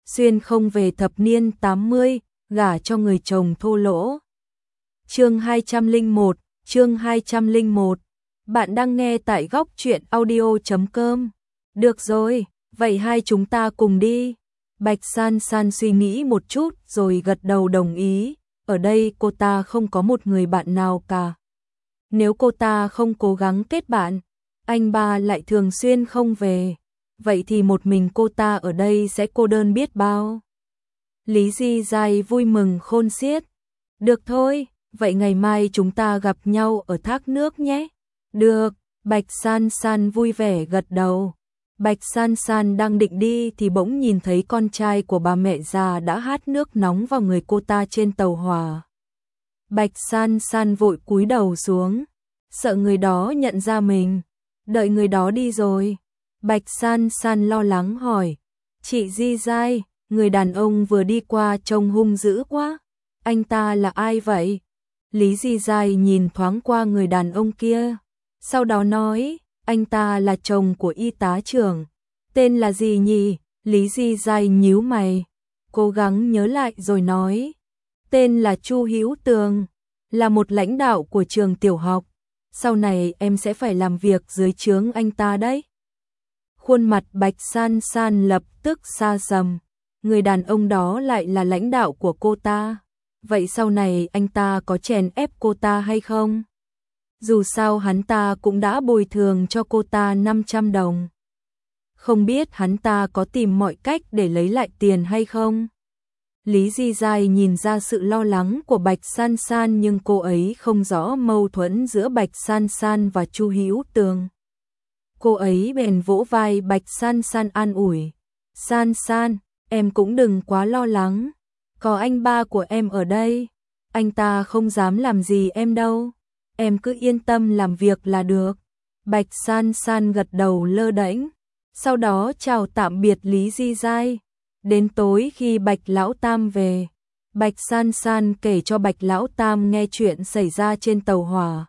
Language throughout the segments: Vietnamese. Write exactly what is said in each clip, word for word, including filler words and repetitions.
xuyên không về thập niên tám mươi, gả cho người chồng thô lỗ. Chương hai trăm lẻ một, chương hai trăm lẻ một. Bạn đang nghe tại góc truyện audio chấm com. Được rồi, vậy hai chúng ta cùng đi. Bạch San San suy nghĩ một chút rồi gật đầu đồng ý. Ở đây cô ta không có một người bạn nào cả. Nếu cô ta không cố gắng kết bạn, anh ba lại thường xuyên không về. Vậy thì một mình cô ta ở đây sẽ cô đơn biết bao. Lý Di Giai vui mừng khôn xiết. Được thôi, vậy ngày mai chúng ta gặp nhau ở thác nước nhé. Được, Bạch San San vui vẻ gật đầu. Bạch San San đang định đi thì bỗng nhìn thấy con trai của bà mẹ già đã hát nước nóng vào người cô ta trên tàu hỏa. Bạch San San vội cúi đầu xuống, sợ người đó nhận ra mình. Đợi người đó đi rồi, Bạch San San lo lắng hỏi, chị Di Giai, người đàn ông vừa đi qua trông hung dữ quá, anh ta là ai vậy? Lý Di Giai nhìn thoáng qua người đàn ông kia, sau đó nói, anh ta là chồng của y tá trưởng. Tên là gì nhỉ? Lý Di Giai nhíu mày, cố gắng nhớ lại rồi nói, tên là Chu Hữu Tường, là một lãnh đạo của trường tiểu học. Sau này em sẽ phải làm việc dưới trướng anh ta đấy. Khuôn mặt Bạch San San lập tức xa sầm, người đàn ông đó lại là lãnh đạo của cô ta. Vậy sau này anh ta có chèn ép cô ta hay không? Dù sao hắn ta cũng đã bồi thường cho cô ta năm trăm đồng. Không biết hắn ta có tìm mọi cách để lấy lại tiền hay không? Lý Di Giai nhìn ra sự lo lắng của Bạch San San nhưng cô ấy không rõ mâu thuẫn giữa Bạch San San và Chu Hữu Tường. Cô ấy bèn vỗ vai Bạch San San an ủi. San San, em cũng đừng quá lo lắng. Có anh ba của em ở đây. Anh ta không dám làm gì em đâu. Em cứ yên tâm làm việc là được. Bạch San San gật đầu lơ đễnh. Sau đó chào tạm biệt Lý Di Giai. Đến tối khi Bạch Lão Tam về, Bạch San San kể cho Bạch Lão Tam nghe chuyện xảy ra trên tàu hỏa.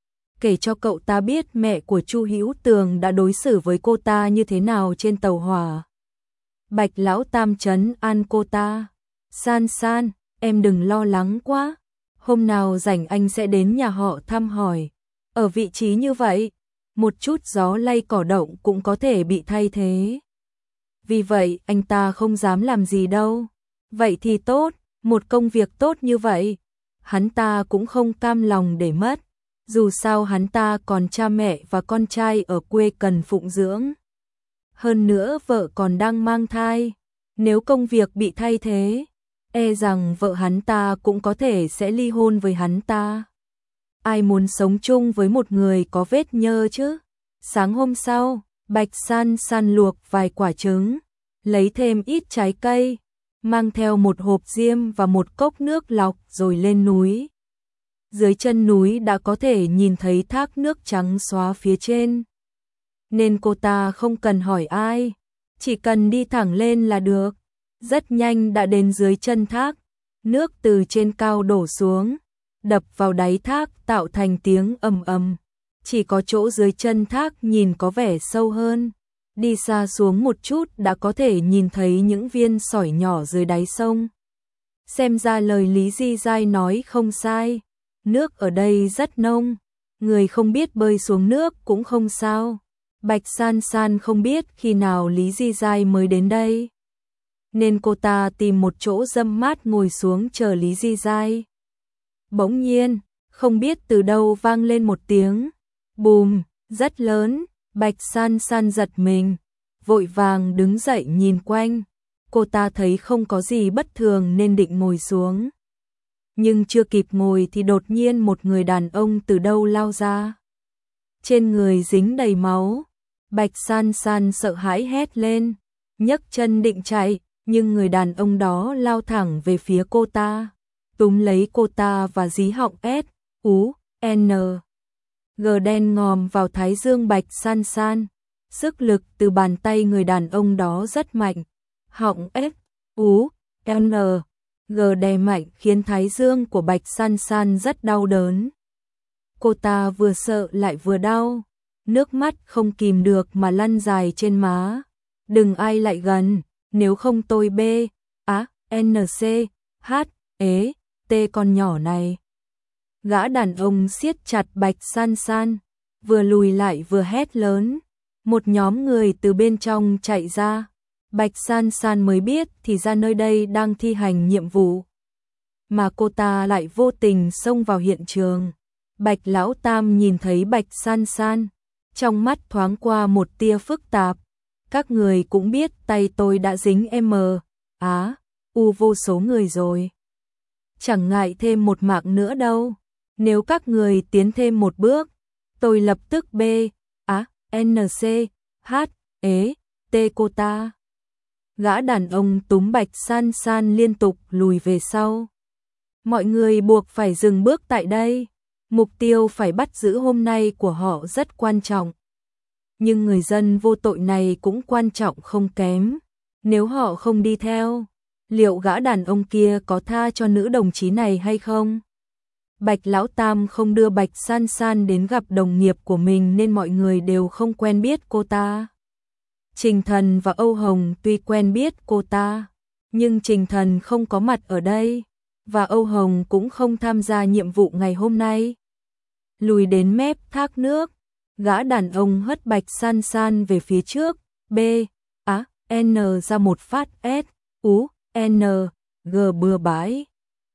Kể cho cậu ta biết mẹ của Chu Hữu Tường đã đối xử với cô ta như thế nào trên tàu hỏa. Bạch Lão Tam trấn an cô ta. San San, em đừng lo lắng quá. Hôm nào rảnh anh sẽ đến nhà họ thăm hỏi. Ở vị trí như vậy, một chút gió lay cỏ động cũng có thể bị thay thế. Vì vậy anh ta không dám làm gì đâu. Vậy thì tốt, một công việc tốt như vậy, hắn ta cũng không cam lòng để mất. Dù sao hắn ta còn cha mẹ và con trai ở quê cần phụng dưỡng. Hơn nữa vợ còn đang mang thai. Nếu công việc bị thay thế, e rằng vợ hắn ta cũng có thể sẽ ly hôn với hắn ta. Ai muốn sống chung với một người có vết nhơ chứ? Sáng hôm sau, Bạch San San luộc vài quả trứng, lấy thêm ít trái cây, mang theo một hộp diêm và một cốc nước lọc rồi lên núi. Dưới chân núi đã có thể nhìn thấy thác nước trắng xóa phía trên. Nên cô ta không cần hỏi ai, chỉ cần đi thẳng lên là được. Rất nhanh đã đến dưới chân thác, nước từ trên cao đổ xuống, đập vào đáy thác tạo thành tiếng ầm ầm. Chỉ có chỗ dưới chân thác nhìn có vẻ sâu hơn. Đi xa xuống một chút đã có thể nhìn thấy những viên sỏi nhỏ dưới đáy sông. Xem ra lời Lý Di Giai nói không sai. Nước ở đây rất nông, người không biết bơi xuống nước cũng không sao. Bạch San San không biết khi nào Lý Di Giai mới đến đây, nên cô ta tìm một chỗ râm mát ngồi xuống chờ Lý Di Giai. Bỗng nhiên, không biết từ đâu vang lên một tiếng bùm rất lớn. Bạch San San giật mình, vội vàng đứng dậy nhìn quanh. Cô ta thấy không có gì bất thường nên định ngồi xuống. Nhưng chưa kịp ngồi thì đột nhiên một người đàn ông từ đâu lao ra. Trên người dính đầy máu. Bạch San San sợ hãi hét lên, nhấc chân định chạy, nhưng người đàn ông đó lao thẳng về phía cô ta, túm lấy cô ta và dí họng S, U, N. G đen ngòm vào thái dương Bạch San San. Sức lực từ bàn tay người đàn ông đó rất mạnh. Họng S, U, N, G đè mạnh khiến thái dương của Bạch San San rất đau đớn. Cô ta vừa sợ lại vừa đau, nước mắt không kìm được mà lăn dài trên má. Đừng ai lại gần, nếu không tôi B, á, N C, H, ế, T con nhỏ này. Gã đàn ông siết chặt Bạch San San, vừa lùi lại vừa hét lớn. Một nhóm người từ bên trong chạy ra. Bạch San San mới biết thì ra nơi đây đang thi hành nhiệm vụ. Mà cô ta lại vô tình xông vào hiện trường. Bạch Lão Tam nhìn thấy Bạch San San, trong mắt thoáng qua một tia phức tạp. Các người cũng biết tay tôi đã dính M, Á, U vô số người rồi. Chẳng ngại thêm một mạng nữa đâu. Nếu các người tiến thêm một bước, tôi lập tức B, Á, N C, H, ế, T cô ta. Gã đàn ông túm Bạch San San liên tục lùi về sau. Mọi người buộc phải dừng bước tại đây. Mục tiêu phải bắt giữ hôm nay của họ rất quan trọng. Nhưng người dân vô tội này cũng quan trọng không kém. Nếu họ không đi theo, liệu gã đàn ông kia có tha cho nữ đồng chí này hay không? Bạch Lão Tam không đưa Bạch San San đến gặp đồng nghiệp của mình nên mọi người đều không quen biết cô ta. Trình Thần và Âu Hồng tuy quen biết cô ta, nhưng Trình Thần không có mặt ở đây, và Âu Hồng cũng không tham gia nhiệm vụ ngày hôm nay. Lùi đến mép thác nước, gã đàn ông hất Bạch San San về phía trước, B, Á, N ra một phát S, U, N, G bừa bãi.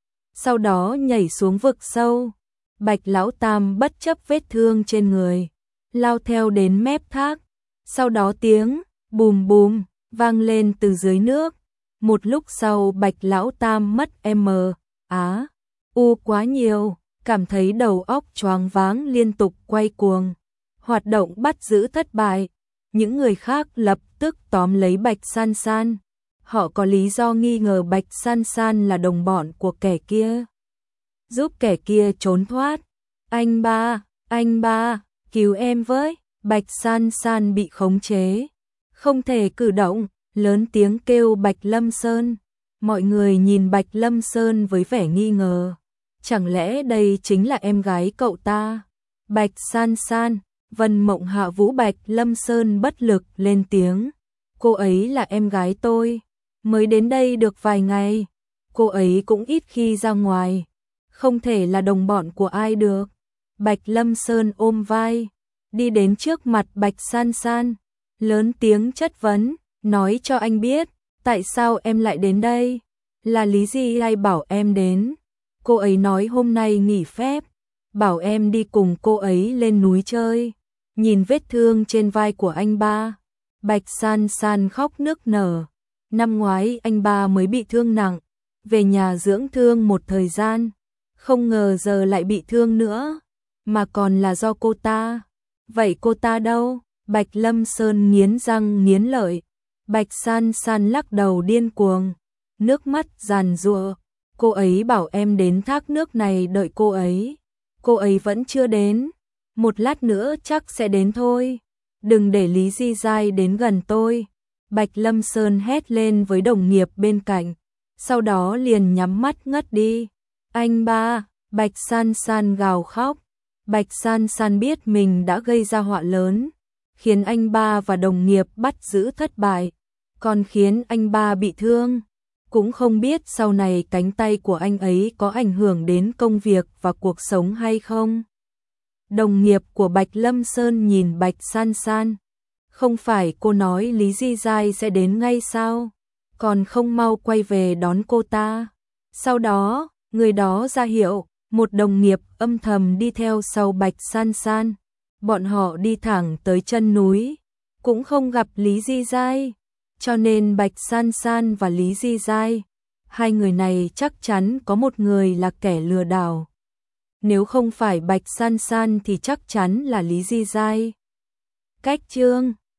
Sau đó nhảy xuống vực sâu. Bạch Lão Tam bất chấp vết thương trên người, lao theo đến mép thác. Sau đó tiếng bùm bùm vang lên từ dưới nước. Một lúc sau Bạch Lão Tam mất M, Á, U quá nhiều, cảm thấy đầu óc choáng váng liên tục quay cuồng. Hoạt động bắt giữ thất bại. Những người khác lập tức tóm lấy Bạch San San. Họ có lý do nghi ngờ Bạch San San là đồng bọn của kẻ kia, giúp kẻ kia trốn thoát. Anh ba, anh ba, cứu em với. Bạch San San bị khống chế, không thể cử động, lớn tiếng kêu Bạch Lâm Sơn. Mọi người nhìn Bạch Lâm Sơn với vẻ nghi ngờ. Chẳng lẽ đây chính là em gái cậu ta? Bạch San San, Vân Mộng Hạ Vũ. Bạch Lâm Sơn bất lực lên tiếng. Cô ấy là em gái tôi, mới đến đây được vài ngày. Cô ấy cũng ít khi ra ngoài, không thể là đồng bọn của ai được. Bạch Lâm Sơn ôm vai, đi đến trước mặt Bạch San San, lớn tiếng chất vấn, nói cho anh biết, tại sao em lại đến đây? Là lý gì ai bảo em đến? Cô ấy nói hôm nay nghỉ phép, bảo em đi cùng cô ấy lên núi chơi. Nhìn vết thương trên vai của anh ba, Bạch San San khóc nức nở. Năm ngoái anh ba mới bị thương nặng, về nhà dưỡng thương một thời gian, không ngờ giờ lại bị thương nữa, mà còn là do cô ta. Vậy cô ta đâu? Bạch Lâm Sơn nghiến răng nghiến lợi. Bạch San San lắc đầu điên cuồng, nước mắt giàn giụa. Cô ấy bảo em đến thác nước này đợi cô ấy. Cô ấy vẫn chưa đến, một lát nữa chắc sẽ đến thôi. Đừng để Lý Di Giai đến gần tôi. Bạch Lâm Sơn hét lên với đồng nghiệp bên cạnh, sau đó liền nhắm mắt ngất đi. Anh ba, Bạch San San gào khóc. Bạch San San biết mình đã gây ra họa lớn, khiến anh ba và đồng nghiệp bắt giữ thất bại, còn khiến anh ba bị thương. Cũng không biết sau này cánh tay của anh ấy có ảnh hưởng đến công việc và cuộc sống hay không. Đồng nghiệp của Bạch Lâm Sơn nhìn Bạch San San. Không phải cô nói Lý Di Giai sẽ đến ngay sao? Còn không mau quay về đón cô ta. Sau đó, người đó ra hiệu, một đồng nghiệp âm thầm đi theo sau Bạch San San. Bọn họ đi thẳng tới chân núi, cũng không gặp Lý Di Giai. Cho nên Bạch San San và Lý Di Giai, hai người này chắc chắn có một người là kẻ lừa đảo. Nếu không phải Bạch San San thì chắc chắn là Lý Di Giai. Cách chương